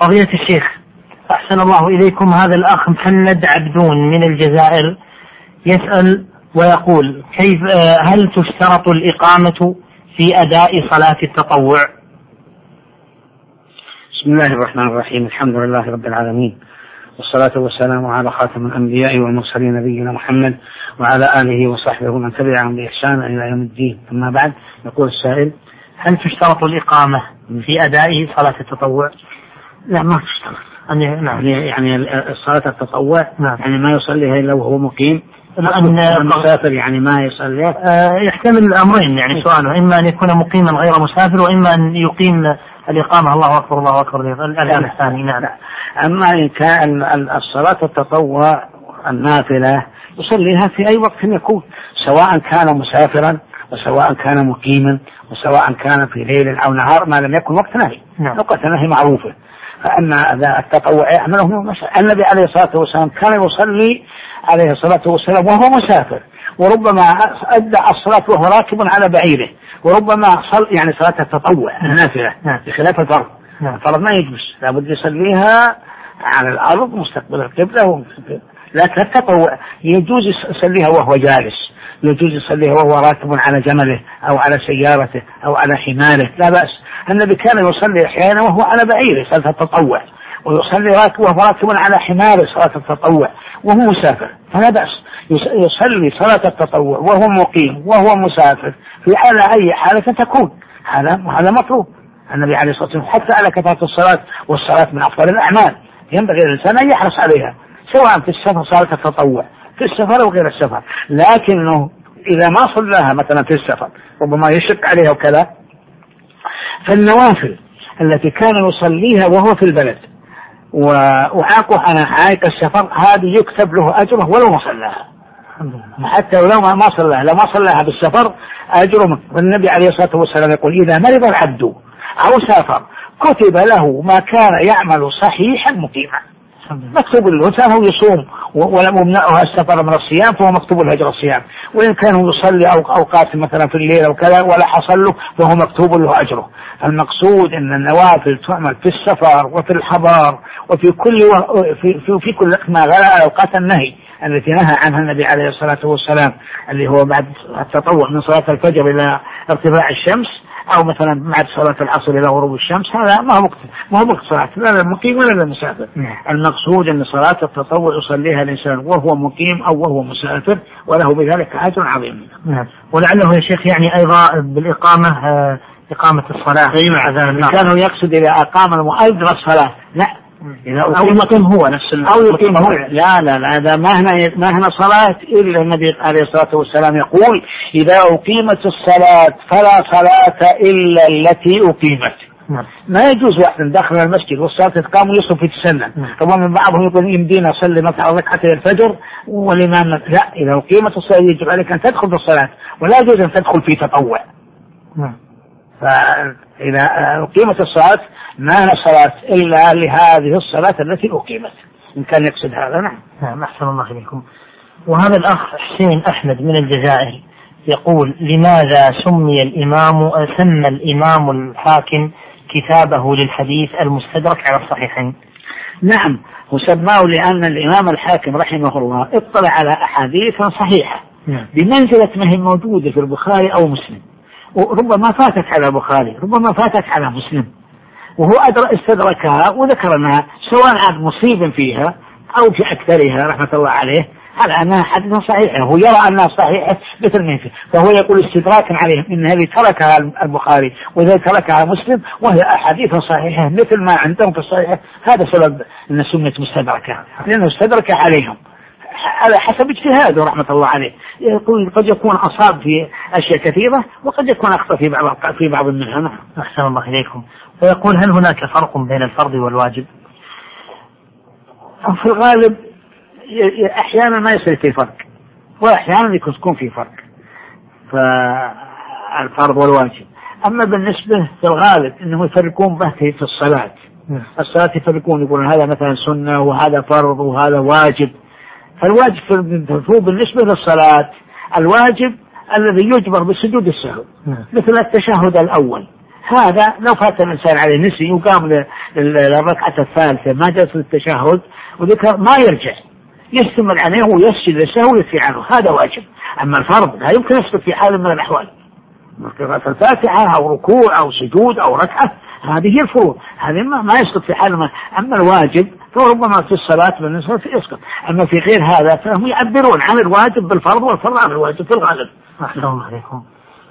فضيلة الشيخ أحسن الله إليكم، هذا الأخ محمد عبدون من الجزائر يسأل ويقول هل تشترط الإقامة في أداء صلاة التطوع؟ بسم الله الرحمن الرحيم، الحمد لله رب العالمين، والصلاة والسلام على خاتم الأنبياء والمرسلين نبينا محمد وعلى آله وصحبه ومن تبعهم بإحسان إلى يوم الدين. أما بعد، يقول السائل: هل تشترط الإقامة في أداء صلاة التطوع؟ لا، ما تشترط. يعني صلاة التطوع يعني ما يصليها إلا وهو مقيم، المسافر يعني ما يصليها. يحتمل الأمرين، يعني سؤاله إما أن يكون مقيما غير مسافر، وإما أن يقيم الإقامة الله أكبر الله أكبر الأذان الثاني. نعم. أما إن كان الصلاة التطوع النافلة يصليها في أي وقت يكون، سواء كان مسافرا وسواء كان مقيما وسواء كان في ليل أو نهار، ما لم يكن وقت نهي. وقت نهي معروفة. فأما التطوع يعمله النبي عليه الصلاة والسلام كان يصلي عليه الصلاة والسلام وهو مسافر، وربما أدى الصلاة وهو راكب على بعيره، وربما يعني صلاة التطوع النافلة بخلاف الفرض. الفرض ما يجوز، لابد يصليها على الأرض مستقبل القبلة، لكن التطوع يجوز يصليها وهو جالس، يجوز يصليها وهو راكب على جمله أو على سيارته أو على حماره، لا بأس. النبي كان يصلي أحيانا وهو على بعيره صلاة التطوع، ويصلي وهو راكب على حماره صلاة التطوع وهو مسافر، فلا بأس يصلي صلاة التطوع وهو مقيم وهو مسافر في على أي حالة تكون. هذا مطلوب. النبي عليه الصلاة والسلام حتى على كثرة الصلاة، والصلاة من أفضل الأعمال، ينبغي الإنسان أن يحرص عليها سواء في السفر صلاة التطوع في السفر وغير السفر. لكنه إذا ما صلاها مثلا في السفر ربما يشق عليها وكذا، فالنوافل التي كان يصليها وهو في البلد وعاقه على حائط السفر هذه يكتب له أجره ولو ما صلاها، حتى لو ما صلاها، لو ما صلاها بالسفر أجره. والنبي عليه الصلاة والسلام يقول: إذا مرض العبد أو سافر كتب له ما كان يعمل صحيحا مقيما. مكتوب الإنسان هو يصوم ولم يمنعه السفر من الصيام فهو مكتوب له أجر الصيام، وإن كان يصلي أوقات مثلا في الليل أو كذا ولا حصل له فهو مكتوب له أجره. المقصود أن النوافل تعمل في السفر وفي الحضار وفي في كل وقت ما غلا أوقات النهي التي نهى عنها النبي عليه الصلاة والسلام، اللي هو بعد التطوع من صلاة الفجر إلى ارتفاع الشمس، أو مثلا بعد صلاة العصر إلى غروب الشمس. هذا ما هو وقت صلاة لا للمقيم ولا للمسافر. المقصود أن صلاة التطوع يصليها الإنسان وهو مقيم أو وهو مسافر، وله بذلك أجر عظيم. ولعله يا شيخ يعني أيضا بالإقامة إقامة الصلاة. كانوا يقصد إذا أقام المؤذن الصلاة، لا، أو يقيم هو نفس أو يقيم هو. لا هذا ما هنا صلاة إلا النبي عليه الصلاة والسلام يقول: إذا أقيمت الصلاة فلا صلاة إلا التي أقيمت. ما يجوز واحد داخل المسجد والصلاة تقام ويصف في السنة. طبعا من بعضهم يقول: يمدينا أصلي مثلا ركعتي الفجر والإمام لا، إذا أقيمت الصلاة يجب عليك أن تدخل في الصلاة، ولا يجوز أن تدخل في تطوع. فإذا أقيمت الصلاة ما هي صلاة إلا لهذه الصلاة التي أقيمت، إن كان يقصد هذا. نعم. أحسن الله إليكم. وهذا الأخ حسين أحمد من الجزائر يقول: لماذا سمى الإمام الحاكم كتابه للحديث المستدرك على الصحيحين؟ نعم، وسماه لأن الإمام الحاكم رحمه الله اطلع على أحاديث صحيحة بمنزلة ما هي موجودة في البخاري أو مسلم، وربما فاتت على البخاري ربما فاتت على مسلم، وهو استدركها وذكرنا سواء عن مصيب فيها أو في أكثرها رحمة الله عليه على أنها حديث صحيحة، هو يرى أنها صحيحة مثل ما فيه، فهو يقول استدراكا عليه إن هذه تركها البخاري وإذا تركها مسلم وهي أحاديث صحيحة مثل ما عندهم في الصحيحة. هذا سبب أن سميت مستدركة، لأنه استدرك عليهم على حسب اجتهاده رحمة الله عليه. يقول قد يكون أصاب في أشياء كثيرة وقد يكون أخطأ في بعض منها. أحسن الله إليكم. ويقول: هل هناك فرق بين الفرض والواجب؟ في الغالب أحيانا ما يصير في فرق، وأحيانا يكون في فرق فالفرض والواجب. أما بالنسبة في الغالب إنهم يفرقون به في الصلاة. الصلاة يفرقون، يقولون هذا مثلا سنة وهذا فرض وهذا واجب. فالواجب بالنسبة للصلاة الواجب الذي يجبر بسجود السهو، مثل التشهد الأول هذا لو فات الإنسان عليه نسي وقام للركعة الثالثة ما جلس للتشهد وذكر ما يرجع، يستمر عليه ويسجد للسهو ويسي عنه، هذا واجب. أما الفرض لا يمكن يسقط في حال من الأحوال، قراءة الفاتحة أو ركوع أو سجود أو ركعة، هذه هي الفروض، هذه ما يسقط في حال ما. أما الواجب فربما في الصلاة بالنسبة يسقط، أما في غير هذا فهم يعبرون عن الواجب بالفرض والفرض عن الواجب في الغالب. أحسن الله عليكم.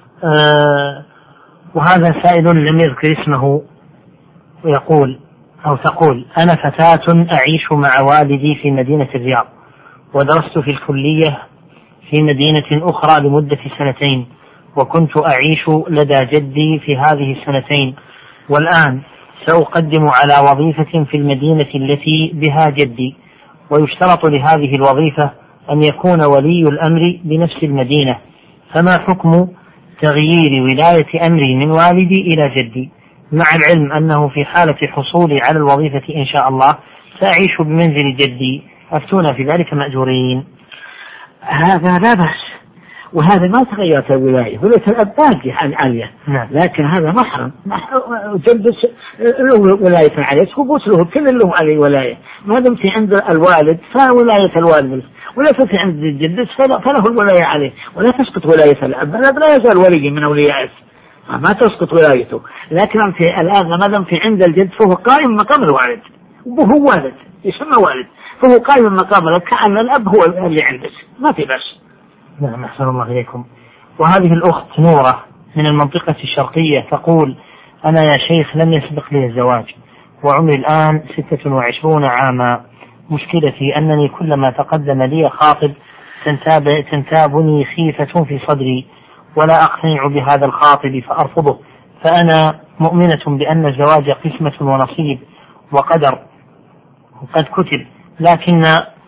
وهذا سائل لم يذكر اسمه ويقول أو تقول: أنا فتاة أعيش مع والدي في مدينة الرياض، ودرست في الكلية في مدينة أخرى لمدة 2 وكنت أعيش لدى جدي في هذه 2 والآن سأقدم على وظيفة في المدينة التي بها جدي، ويشترط لهذه الوظيفة أن يكون ولي الأمر بنفس المدينة، فما حكم تغيير ولاية أمري من والدي إلى جدي، مع العلم أنه في حالة حصولي على الوظيفة إن شاء الله سأعيش بمنزل جدي، أفتونا في ذلك مأجورين. هذا لا بأس، وهذا ما تغيرت الولاية، ولاية الأب باقية عالية، لكن هذا محرم جد له ولاية عليه، ثبوت له كل له عليه ولاية، ما دام في عند الوالد فولاية الوالد، ولا في عند الجد فله الولاية عليه، ولا تسقط ولاية الأب. الأب لا يزال ولي من أوليائه، ما تسقط ولايته، لكن في الآن ما دام في عند الجد فهو قائم مقام الوالد، وهو والد يسمى والد، فهو قائم مقام كأن الأب هو اللي عندك، ما في بس. نعم أحسن الله إليكم. وهذه الأخت نورة من المنطقة الشرقية تقول: أنا يا شيخ لم يسبق لي الزواج وعمري الآن 26 عاما، مشكلتي أنني كلما تقدم لي خاطب تنتابني خيفة في صدري ولا أقتنع بهذا الخاطب فأرفضه، فأنا مؤمنة بأن الزواج قسمة ونصيب وقدر وقد كتب، لكن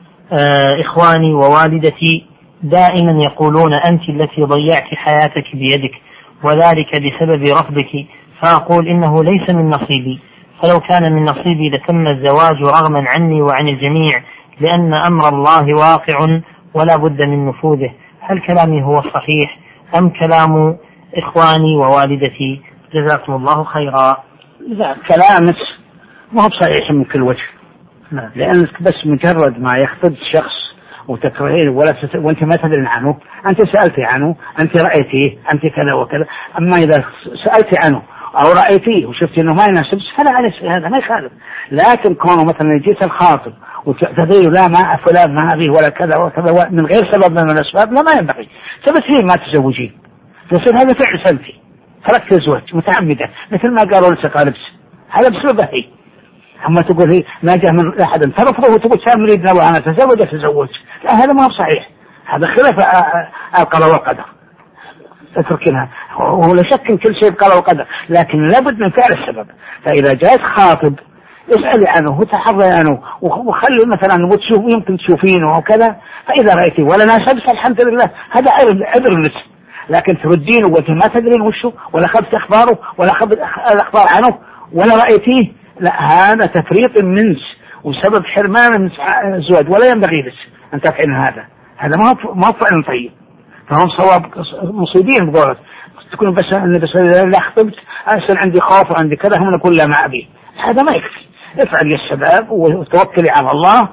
إخواني ووالدتي دائما يقولون أنت التي ضيعت حياتك بيدك وذلك بسبب رفضك، فأقول إنه ليس من نصيبي، فلو كان من نصيبي لتم الزواج رغما عني وعن الجميع، لأن أمر الله واقع ولا بد من نفوذه. هل كلامي هو الصحيح أم كلام إخواني ووالدتي؟ جزاكم الله خيرا. لا، كلامك ما هو صحيح من كل وجه، لأنك بس مجرد ما يخطب شخص وتكرهين وانت ما تدرين عنه، انت سألتي عنه، انت رأيتيه، انت كذا وكذا، اما اذا سألتي عنه او رأيتيه وشفتي انه ما يناسب فلا عليه هذا ما يخالف. لكن كونه مثلا جيت الخاطب وتعتذري لا ما فلان ما ابيه ولا كذا وكذا من غير سبب من الاسباب، لا ما ينبغي. تبتين ما تزوجين، تصير هذا فعل سلبي، تركت الزواج متعمدة مثل ما قالوا لسه لبس، هذا بسببه هي. أما تقول هي ما جاء من أحد ترفضه وتقول سام يريدنا وأنا تزوج، لا هذا ما هو صحيح، هذا خلاف القضاء والقدر، اتركنها. ولا شك إن كل شيء بقضاء وقدر، لكن لابد من فعل السبب. فإذا جاءت خاطب اسألي عنه وتحري عنه وخلي مثلا يمكن تشوفينه وكذا، فإذا رأيتي ولا ناسبت الحمد لله هذا عذر لك. لكن تردينه وانت ما تدرين وشه ولا خبت أخباره ولا خبت الأخبار عنه ولا رأيتيه، لا هذا تفريط منك وسبب حرمان من الزواج، ولا ينبغي لك أن تفعل هذا ما هو فعل طيب. فهم صواب مصيبين بقولك تكون بس لا خطبت أصل عندي خوف وعندي كذا هم نقول لا ما أبي، هذا ما يكفي. افعل السباب وتوكلي على الله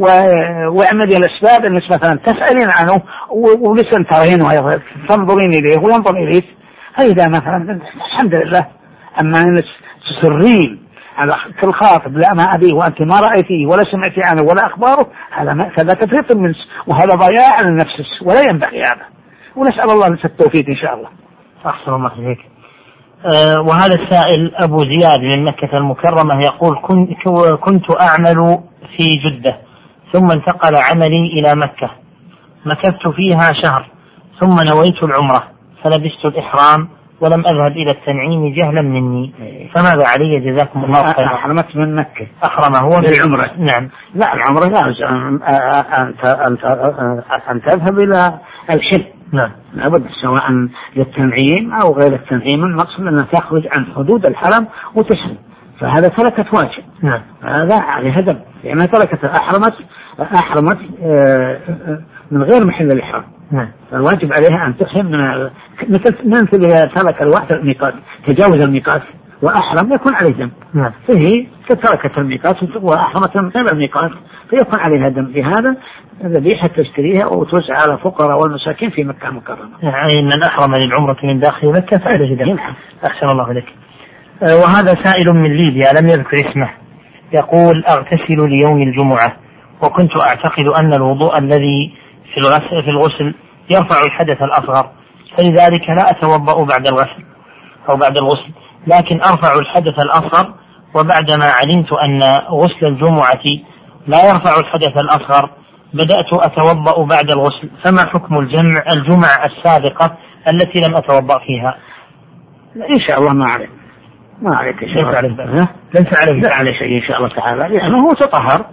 واعملي الأسباب انك مثلا تسألين عنه ولسن ترينه تنظرين إليه وينظر إليك، فإذا مثلا الحمد لله. أما أنك تسرين على كل خاطب لا ما أبيه وأنت ما رأيتيه ولا سمعتي عنه ولا أخباره، هذا تفريط منك وهذا ضياع لنفسك ولا ينبغي هذا. ونسأل الله التوفيق إن شاء الله. أحسن الله إليك. وهذا السائل أبو زياد من مكة المكرمة يقول: كنت أعمل في جدة ثم انتقل عملي إلى مكة، مكثت فيها شهر ثم نويت العمرة فلبست الإحرام ولم أذهب إلى التنعيم جهلا مني، فماذا علي جزاكم الله خيرا؟ أحرمت من مكة. أحرم هو بالعمرة. نعم. لا العمرة لا أن تذهب إلى الحل. نعم. لابد سواء للتنعيم أو غير التنعيم، المقصود أن تخرج عن حدود الحرم وتسلم، فهذا تركت واجب. نعم. هذا عليه دم، يعني تركت أحرمت من غير محل الإحرام. فالواجب عليها أن تحرم مثل إذا ترك الوقت الميقات تجاوز الميقات وأحرم يكون عليه دم. فهي تركت الميقات وأحرمت غير الميقات فيكون عليها دم. بهذا ذبيحة تشتريها وتوزع على الفقراء والمساكين في مكة المكرمة. يعني من أحرم للعمرة من داخل مكة فعليه دم. أحسن الله إليك. وهذا سائل من ليبيا لم يذكر اسمه يقول: أغتسل ليوم الجمعة وكنت أعتقد أن الوضوء الذي في الغسل يرفع الحدث الأصغر، فلذلك لا أتوضأ بعد الغسل أو بعد الغسل، لكن أرفع الحدث الأصغر، وبعدما علمت أن غسل الجمعة لا يرفع الحدث الأصغر بدأت أتوضأ بعد الغسل، فما حكم الجمع السابقة التي لم أتوضأ فيها؟ إن شاء الله ما عليك شيء. ليس عليه شيء إن شاء الله تعالى، يعني هو تطهر.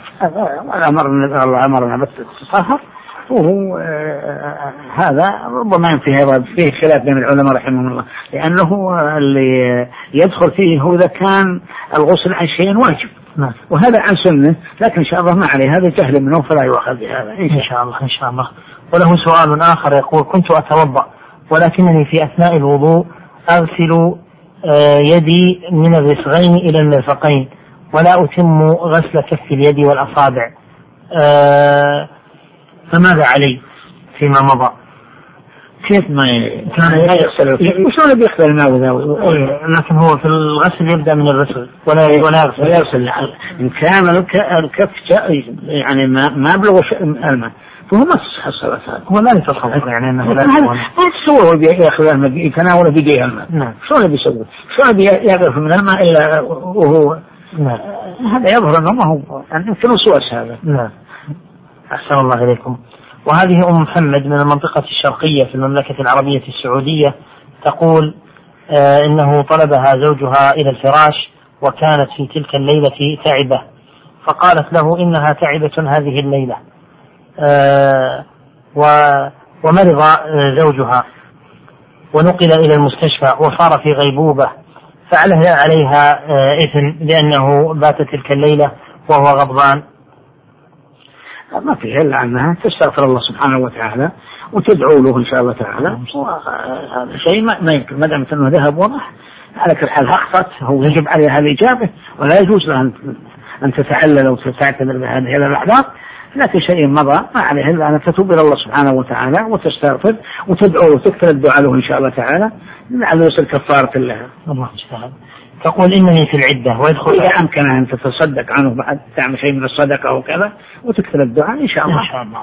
الله أمرنا بس تطهر، وهو هذا ربما فيه خلاف بين العلماء رحمهم الله، لأنه اللي يدخل فيه هو إذا كان الغسل عن شيء واجب وهذا عن سنة، لكن إن شاء الله ما عليه، هذا جهل منه فلا يؤخذ بهذا إن شاء الله. وله سؤال آخر يقول: كنت أتوضأ ولكنني في أثناء الوضوء أغسل يدي من الرسغين إلى المرفقين ولا أتم غسل كف اليد والأصابع، فماذا علي فيما مضى؟ كيف ما كان يغسل؟ وشلون بيغسل الماء لكن هو في الغسل يبدأ من الرسغ ولا يغسل. إن كان الكف يعني ما بلغ الماء فهو ما تصح الصلاة. هو لا يتصور يعني أنه لا يتصور بيأخذ الماء يتناول بيديه الماء. شلون بيسوي؟ شلون بيغرف من الماء إلا وهو هذا يظهر أنه ما هو يمكن وسواس هذا. أحسن الله إليكم. وهذه أم محمد من المنطقة الشرقية في المملكة العربية السعودية تقول إنه طلبها زوجها إلى الفراش وكانت في تلك الليلة تعبة، فقالت له إنها تعبة هذه الليلة، ومرض زوجها ونقل إلى المستشفى وصار في غيبوبة، عليها إثم لأنه بات تلك الليلة وهو غضبان. ما في إلا أنها تستغفر الله سبحانه وتعالى وتدعو له إن شاء الله تعالى. هذا شيء ما يمكن ما دام أنه ذهب وضح على كل حال أخطأت، هو يجب عليها الإجابة ولا يجوز لها أن تتعلل وتعتذر بهذه الأحداث، لكن شيء مضى ما عليها إلا أن تتوب إلى الله سبحانه وتعالى وتستغفر وتدعو وتكثر الدعاء له إن شاء الله تعالى لعل يصل كفارة لها. الله يستعان. تقول إنني في العدة ويدخل إذا أمكنها أن تتصدق عنه بعد تعمل شيء من الصدقة أو كذا وتكثر الدعاء إن شاء الله.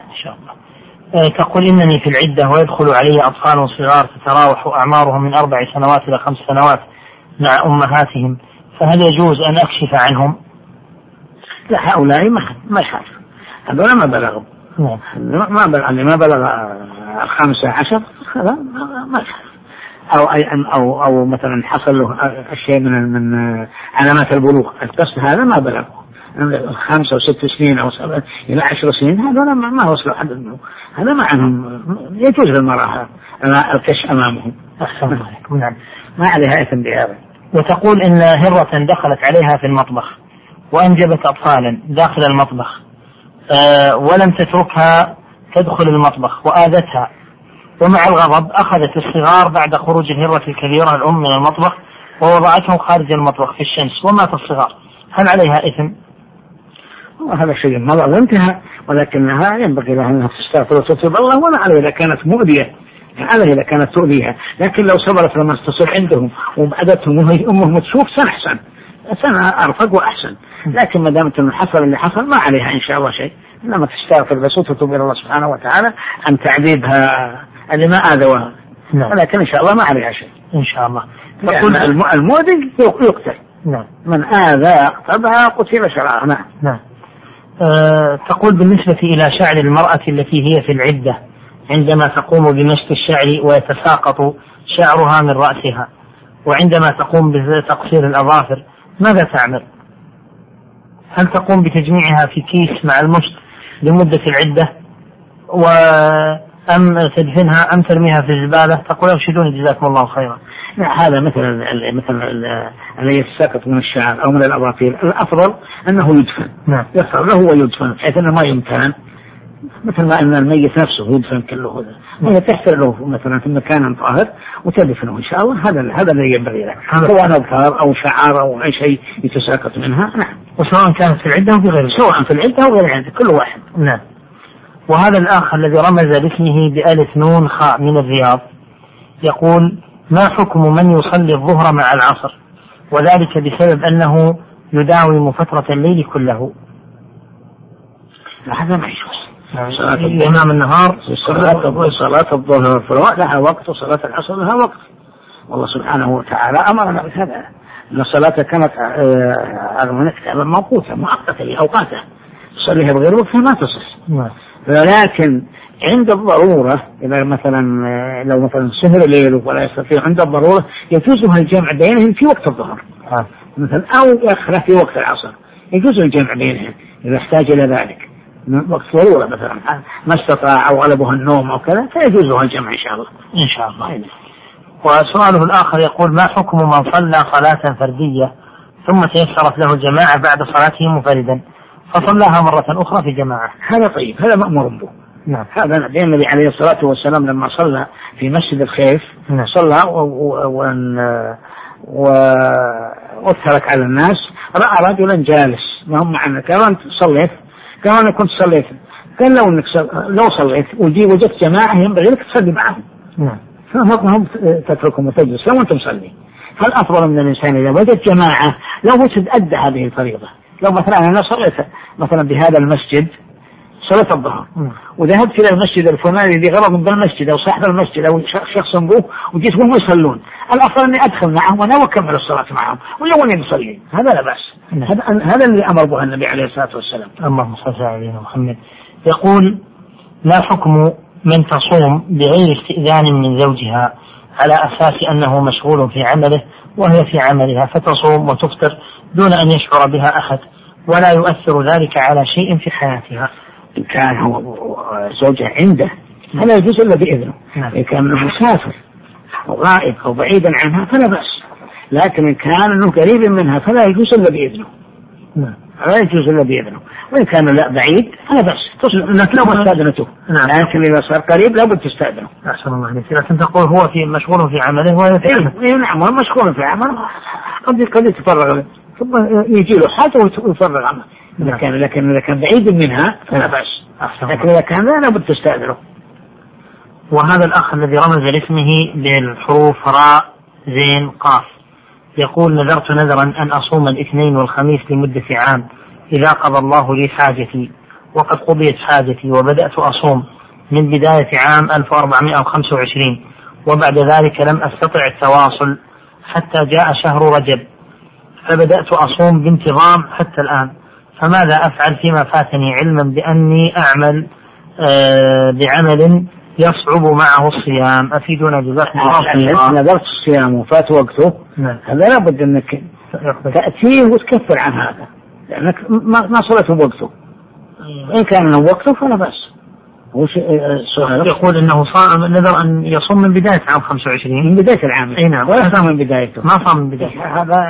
تقول إنني في العدة ويدخل علي أطفال صغار تتراوح أعمارهم من 4 سنوات إلى 5 سنوات مع أمهاتهم، فهل يجوز أن أكشف عنهم؟ لا، هؤلاء ما يخاف، هذول ما بلغوا ما بلغ 15 هذا ما يخاف، أو مثلا حصل له الشيء من علامات البلوغ، القصد هذا ما بلغ 5 و6 سنين أو 7 إلى 10 سنين، هذا ما وصلوا حد منه، هذا ما عنهم يجوز للمرأة الكشف أمامهم. نعم، ما عليها إثم بهذا. وتقول إن هرة دخلت عليها في المطبخ وأنجبت أطفالا داخل المطبخ ولم تتركها تدخل المطبخ وآذتها، ومع الغضب أخذت الصغار بعد خروج الهرة الكبيرة الأم من المطبخ ووضعتهم خارج المطبخ في الشمس ومات الصغار، هل عليها إثم؟ هذا شيء مضى وانتهى، ولكنها ينبغي لها أنها تستغفر وتتوب الله، ولا عليها إذا كانت مؤذية، عليها إذا كانت تؤذيها، لكن لو صبرت لما تصل عندهم وبعدتهم وهي أمهم تشوف سنحسن سنة أرفق وأحسن، لكن ما دامت أنه حصل اللي حصل ما عليها إن شاء الله شيء، إنما تستغفر بس وتتوب إلى الله سبحانه وتعالى عن تعذيبها اللي ما آذوها، ولكن إن شاء الله ما عليها شيء إن شاء الله. تقول المؤذي يقتل. من آذى طبعا قتل شرعا. نعم. تقول بالنسبة إلى شعر المرأة التي هي في العدة عندما تقوم بمشط الشعر ويتساقط شعرها من رأسها، وعندما تقوم بتقصير الأظافر ماذا تعمل؟ هل تقوم بتجميعها في كيس مع المشط لمدة العدة أم تدفنها أم ترميها في الزبالة؟ تقول أرشدوني جزاكم الله خيرا. هذا مثل الذي يتساقط من الشعر أو من الأظافر الأفضل أنه يدفن. يصار له ويدفن بحيث أنه ما يمكن مثل ما أن الميت نفسه يدفن كله هذا، وهي تحفر له مثلا في مكان طاهر وتدفنه إن شاء الله، هذا الذي ينبغي له، سواء أبكار أو شعار أو أي شيء يتساقط منها. نعم. وسواء كانت في العدة أو في غيرها، سواء في العدة أو غير العدة كل واحد. نعم. وهذا الآخر الذي رمز باسمه بألف نون خاء من الرياض يقول: ما حكم من يصلي الظهر مع العصر وذلك بسبب أنه يداوم فترة الليل كله؟ هذا ما يجوز. إمام النهار صلاة الظهر لها وقت وصلاة العصر لها وقت، والله سبحانه وتعالى أمرنا بهذا، أن الصلاة كانت على موقوتة مؤقتة لأوقاتها، تصليها بغير وقتها ما تصح. ولكن عند الضرورة إذا مثلا لو مثلا سهر الليل ولا يستطيع عند الضرورة يجوزها الجمع بينهم في وقت الظهر مثلا، أو يأخره في وقت العصر، يجوز الجمع بينهم إذا احتاج إلى ذلك وقت ضرورة مثلا ما استطاع أو غلبه النوم أو كذا، فيجوزها الجمع إن شاء الله. إن شاء الله. وسؤاله الآخر يقول: ما حكم من صلى صلاة فردية ثم تيسرت له الجماعة بعد صلاته منفردا فصلاها مرة أخرى في جماعة؟ هذا طيب، هذا مأمور به. نعم. هذا النبي عليه الصلاة والسلام لما صلى في مسجد الخيف صلى وترك على الناس، رأى رجلا جالس وهم معنا كمان صليت كمان كنت صليت، قال لو صليت وجدت جماعة ينبغي لك تصلي معهم. نعم. فهم تتركهم وتجلس لو أنت مصلي. هل أفضل من الإنسان إذا وجد جماعة لو أدى هذه الفريضة؟ لو مثلا أنا صليت مثلا بهذا المسجد صلاة الظهر وذهبت إلى المسجد الفلاني الذي غرض بالمسجد أو صاحب المسجد أو شخص به وجيت وهم يصلون، الأفضل أني أدخل معهم وأنا وأكمل الصلاة معهم ولو أني بصلي، هذا لا بأس. هذا اللي أمر به النبي عليه الصلاة والسلام. اللهم صل على محمد. يقول: ما حكم من تصوم بغير استئذان من زوجها على أساس أنه مشغول في عمله وهي في عملها، فتصوم وتفطر دون أن يشعر بها أحد ولا يؤثر ذلك على شيء في حياتها؟ إن كان هو زوجها عنده فلا يجوز إلا بإذنه. إن كان مسافر أو غائب أو بعيدا عنها فلا بأس، لكن إن كان أنه قريب منها فلا يجوز إلا بإذنه. لا يجوز إلا بإذنه. وإن كان لا بعيد فلا بأس إنك لو استأذنته، لكن إذا صار قريب لابد تستأذنه. أحسن الله عليك. لكن تقول هو مشغول في عمله وهي في عمله. نعم، هو مشغول في عمله، قد يتفرغ ثم يجي له حاجة ويفرغ عنه. لكن إذا كان بعيد منها فلا بأس، لكن إذا كان لا بد تستأذنه. وهذا الأخ الذي رمز لاسمه بالحروف راء زين قاف يقول: نذرت نذرا أن أصوم الاثنين والخميس لمدة عام إذا قضى الله لي حاجتي، وقد قضيت حاجتي وبدأت أصوم من بداية عام 1425 وبعد ذلك لم أستطع التواصل حتى جاء شهر رجب فبدأت أصوم بانتظام حتى الآن، فماذا أفعل فيما فاتني علما بأني أعمل بعمل يصعب معه الصيام؟ أفيدنا جزاكم الله. نذرت الصيام وفات وقته، هذا لابد أنك تأتيه وتكفر عن هذا لأنك ما صلته بوقته. إن كان له وقته فلا بأس. يقول إنه صام نذر أن يصوم من بداية عام 25 من بداية العام. أي نعم. ولا صام من بدايته، ما صام من بدايته.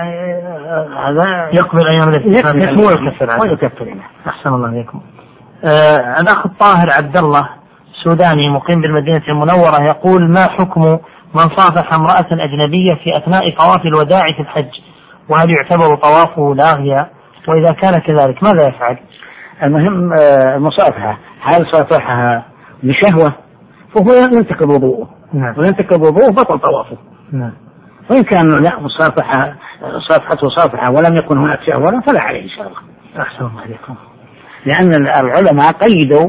هذا يقبل أيام الاستثناء ويكفر عنه. أحسن الله عليكم. الأخ الطاهر عبد الله سوداني مقيم بالمدينة المنورة يقول: ما حكم من صافح امرأة أجنبية في أثناء طواف الوداع في الحج، وهل يعتبر طوافه لاغيا؟ وإذا كان كذلك ماذا يفعل؟ المهم المصافحة، هل صافحها لشهوة فهو ينتقض وضوءه، وينتقض وضوءه بطل طوافه. وإن كان لا صافحته صافحة ولم يكن هناك شهوة فلا عليه إن شاء الله. أحسن الله عليكم. لأن العلماء قيدوا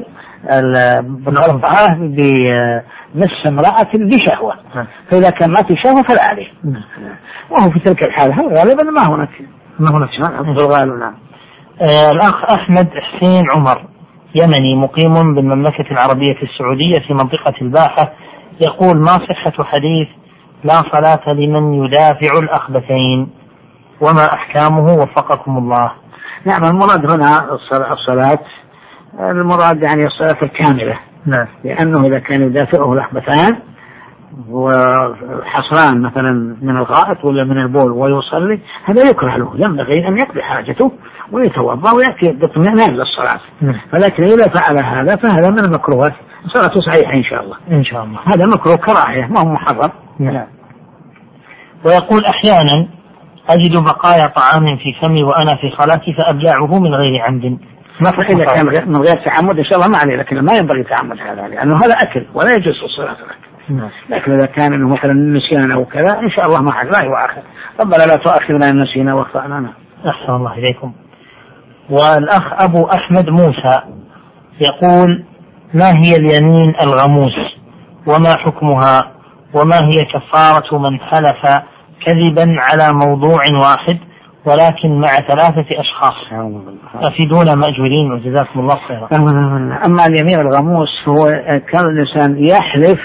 بالمرضعة بمس امرأة بشهوة، فإذا كان ما في شهوة فلا عليه. وهو في تلك الحالة غالبا ما هناك غالبا. نعم. الأخ أحمد حسين عمر يمني مقيم بالمملكة العربية السعودية في منطقة الباحة يقول: ما صحة حديث لا صلاة لمن يدافع الأخبثين وما أحكامه وفقكم الله؟ نعم، المراد هنا الصلاة المراد يعني الصلاة الكاملة. نعم. لأنه إذا كان يدافعه الأخبثان وحصران مثلا من الغائط ولا من البول ويصلي، هذا يكره له، ينبغي أن يقضي حاجته ويتوضأ ويأتي باطمئنان للصلاة. ولكن إذا فعل هذا فهذا من المكروهات، صلاته صحيحة إن شاء الله. إن شاء الله. هذا مكروه كراهية ما هو محرم. نعم. ويقول أحيانا أجد بقايا طعام في فمي وأنا في صلاتي فأبلعه من غير عمد. ما إذا كان من غير تعمد إن شاء الله ما عليه، لكن ما ينبغي تعمد هذا لأنه هذا أكل ولا يجوز الصلاة لك. لكن إذا كان إنه مثلا نسيان أو كذا إن شاء الله ما حد لا يؤاخذ. ربنا لا تؤاخذنا إن نسينا واخطأنا. أحسن الله إليكم. والأخ أبو أحمد موسى يقول: ما هي اليمين الغموس وما حكمها وما هي كفارة من حلف كذبا على موضوع واحد ولكن مع 3 أشخاص؟ أفيدونا مأجورين وجزاكم الله خيرا. أما اليمين الغموس هو كان الإنسان يحلف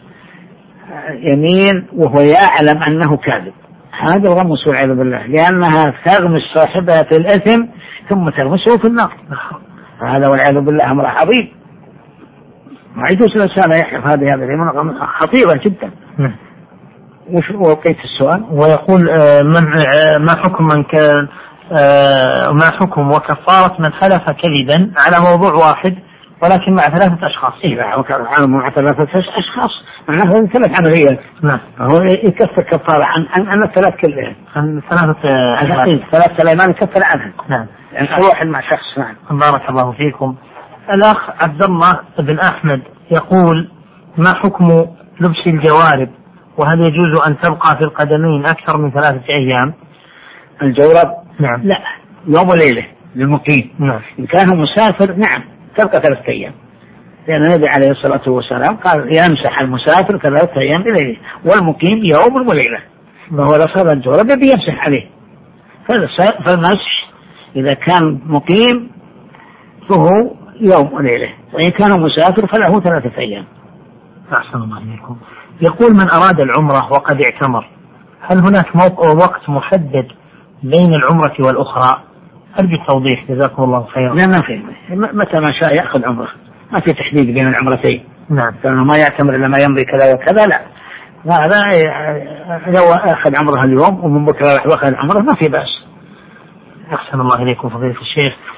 يمين وهو يعلم أنه كاذب، هذا الغموس والعياذ بالله، لأنها تغمس صاحبها في الإثم ثم تغمسه في النار، هذا والعياذ بالله أمر عظيم. ما يجوز الإنسان يحلف هذه اليمين خطيرة جدا. وش وقيت السؤال؟ ويقول ما حكم من كان ما حكم وكفارة من حلف كذبا على موضوع واحد ولكن مع 3 أشخاص؟ إذا مع 3 أشخاص معناه 3 عمليات. نعم. هو يكفر كفارة عن الثلاث كلهم، عن 3 لا ما يكفر عنها. نعم. يعني كل واحد مع شخص. نعم. بارك الله فيكم. الأخ عبد الله بن أحمد يقول: ما حكم لبس الجوارب، وهل يجوز أن تبقى في القدمين أكثر من 3 أيام؟ الجورب؟ نعم. لا، يوم وليلة للمقيم. نعم. إن كان مسافر نعم تبقى 3 أيام، لأن النبي عليه الصلاة والسلام قال: يمسح المسافر 3 أيام بليلة والمقيم يوم وليلة. فهو لو صار الجورب يمسح عليه، فالمسح إذا كان مقيم فهو يوم وليلة، وإن كان مسافر فله 3 أيام. أحسن الله إليكم. يقول: من أراد العمرة وقد اعتمر، هل هناك وقت محدد بين العمرة والأخرى؟ أرجو التوضيح جزاكم الله خيرا. لا، ما في، متى ما شاء يأخذ عمره، ما في تحديد بين العمرتين. نعم. لأنه ما يعتمر إلا ما يمضي كذا وكذا، لا، هذا لو أخذ عمره اليوم ومن بكرة راح أخذ عمره ما في بأس. أحسن الله إليكم فضيلة الشيخ.